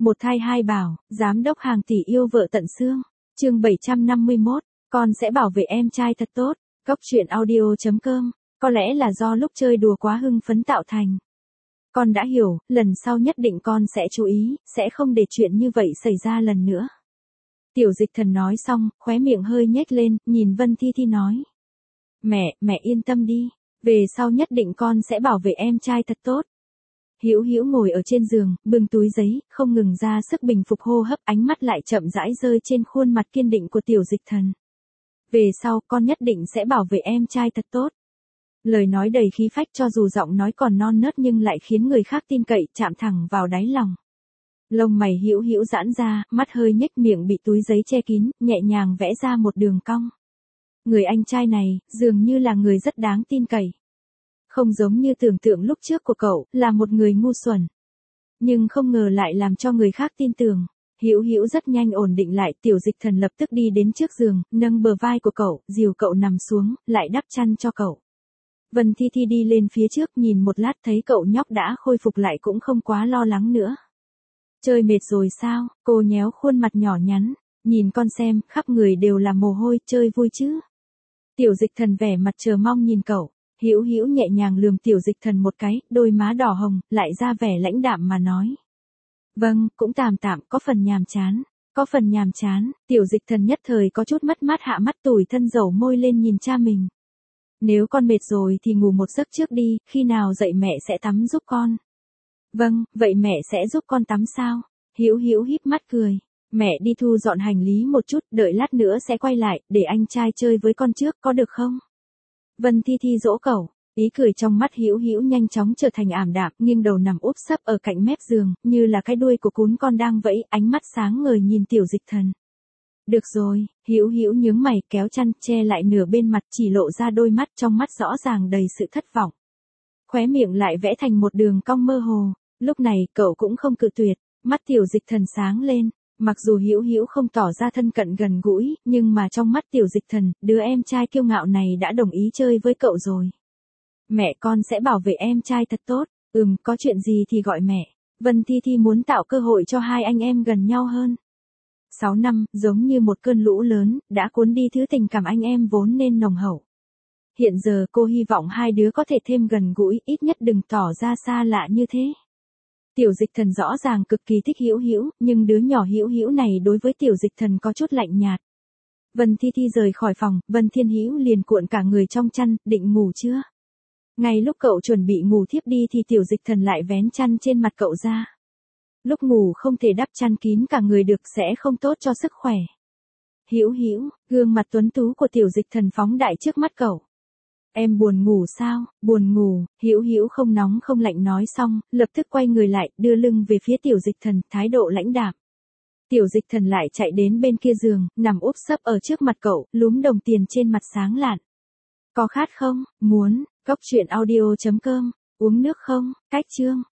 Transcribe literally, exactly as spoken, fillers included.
Một thai hai bảo, giám đốc hàng tỷ yêu vợ tận xương. Chương bảy trăm năm mươi mốt, con sẽ bảo vệ em trai thật tốt. Cốc truyện audio chấm com. Có lẽ là do lúc chơi đùa quá hưng phấn tạo thành. Con đã hiểu, lần sau nhất định con sẽ chú ý, sẽ không để chuyện như vậy xảy ra lần nữa. Tiểu Dịch Thần nói xong, khóe miệng hơi nhếch lên, nhìn Vân Thi Thi nói. Mẹ, mẹ yên tâm đi, về sau nhất định con sẽ bảo vệ em trai thật tốt. Hữu Hữu ngồi ở trên giường, bưng túi giấy, không ngừng ra sức bình phục hô hấp, ánh mắt lại chậm rãi rơi trên khuôn mặt kiên định của Tiểu Dịch Thần. Về sau, con nhất định sẽ bảo vệ em trai thật tốt. Lời nói đầy khí phách cho dù giọng nói còn non nớt nhưng lại khiến người khác tin cậy, chạm thẳng vào đáy lòng. Lông mày Hữu Hữu giãn ra, mắt hơi nhếch, miệng bị túi giấy che kín, nhẹ nhàng vẽ ra một đường cong. Người anh trai này, dường như là người rất đáng tin cậy. Không giống như tưởng tượng lúc trước của cậu, là một người ngu xuẩn. Nhưng không ngờ lại làm cho người khác tin tưởng. Hữu Hữu rất nhanh ổn định lại, Tiểu Dịch Thần lập tức đi đến trước giường, nâng bờ vai của cậu, dìu cậu nằm xuống, lại đắp chăn cho cậu. Vân Thi Thi đi lên phía trước nhìn một lát thấy cậu nhóc đã khôi phục lại cũng không quá lo lắng nữa. Chơi mệt rồi sao? Cô nhéo khuôn mặt nhỏ nhắn, nhìn con xem, khắp người đều là mồ hôi, chơi vui chứ? Tiểu Dịch Thần vẻ mặt chờ mong nhìn cậu. Hữu Hữu nhẹ nhàng lườm Tiểu Dịch Thần một cái, đôi má đỏ hồng, lại ra vẻ lãnh đạm mà nói. Vâng, cũng tạm tạm, có phần nhàm chán. Có phần nhàm chán, Tiểu Dịch Thần nhất thời có chút mất mát, hạ mắt tủi thân dầu môi lên nhìn cha mình. Nếu con mệt rồi thì ngủ một giấc trước đi, khi nào dậy mẹ sẽ tắm giúp con. Vâng, vậy mẹ sẽ giúp con tắm sao? Hữu Hữu híp mắt cười. Mẹ đi thu dọn hành lý một chút, đợi lát nữa sẽ quay lại, để anh trai chơi với con trước, có được không? Vân Thi Thi dỗ cậu, ý cười trong mắt Hữu Hữu nhanh chóng trở thành ảm đạm, nghiêng đầu nằm úp sấp ở cạnh mép giường, như là cái đuôi của cún con đang vẫy, ánh mắt sáng ngời nhìn Tiểu Dịch Thần. Được rồi, Hữu Hữu nhướng mày, kéo chăn che lại nửa bên mặt, chỉ lộ ra đôi mắt, trong mắt rõ ràng đầy sự thất vọng. Khóe miệng lại vẽ thành một đường cong mơ hồ. Lúc này, cậu cũng không cự tuyệt, mắt Tiểu Dịch Thần sáng lên. Mặc dù Hữu Hữu không tỏ ra thân cận gần gũi, nhưng mà trong mắt Tiểu Dịch Thần, đứa em trai kiêu ngạo này đã đồng ý chơi với cậu rồi. Mẹ con sẽ bảo vệ em trai thật tốt. Ừm, có chuyện gì thì gọi mẹ. Vân Thi Thi muốn tạo cơ hội cho hai anh em gần nhau hơn. Sáu năm, giống như một cơn lũ lớn, đã cuốn đi thứ tình cảm anh em vốn nên nồng hậu. Hiện giờ cô hy vọng hai đứa có thể thêm gần gũi, ít nhất đừng tỏ ra xa lạ như thế. Tiểu Dịch Thần rõ ràng cực kỳ thích Hữu Hữu, nhưng đứa nhỏ Hữu Hữu này đối với Tiểu Dịch Thần có chút lạnh nhạt. Vân Thi Thi rời khỏi phòng, Vân Thiên Hữu liền cuộn cả người trong chăn, định ngủ chưa? Ngay lúc cậu chuẩn bị ngủ thiếp đi thì Tiểu Dịch Thần lại vén chăn trên mặt cậu ra. Lúc ngủ không thể đắp chăn kín cả người được, sẽ không tốt cho sức khỏe. Hữu Hữu, gương mặt tuấn tú của Tiểu Dịch Thần phóng đại trước mắt cậu. Em buồn ngủ sao? Buồn ngủ. Hữu Hữu không nóng không lạnh nói xong, lập tức quay người lại, đưa lưng về phía Tiểu Dịch Thần, thái độ lãnh đạm. Tiểu Dịch Thần lại chạy đến bên kia giường, nằm úp sấp ở trước mặt cậu, lúm đồng tiền trên mặt sáng lạn. Có khát không? Muốn. Cốc truyện audio chấm com. Uống nước không? Cách chương.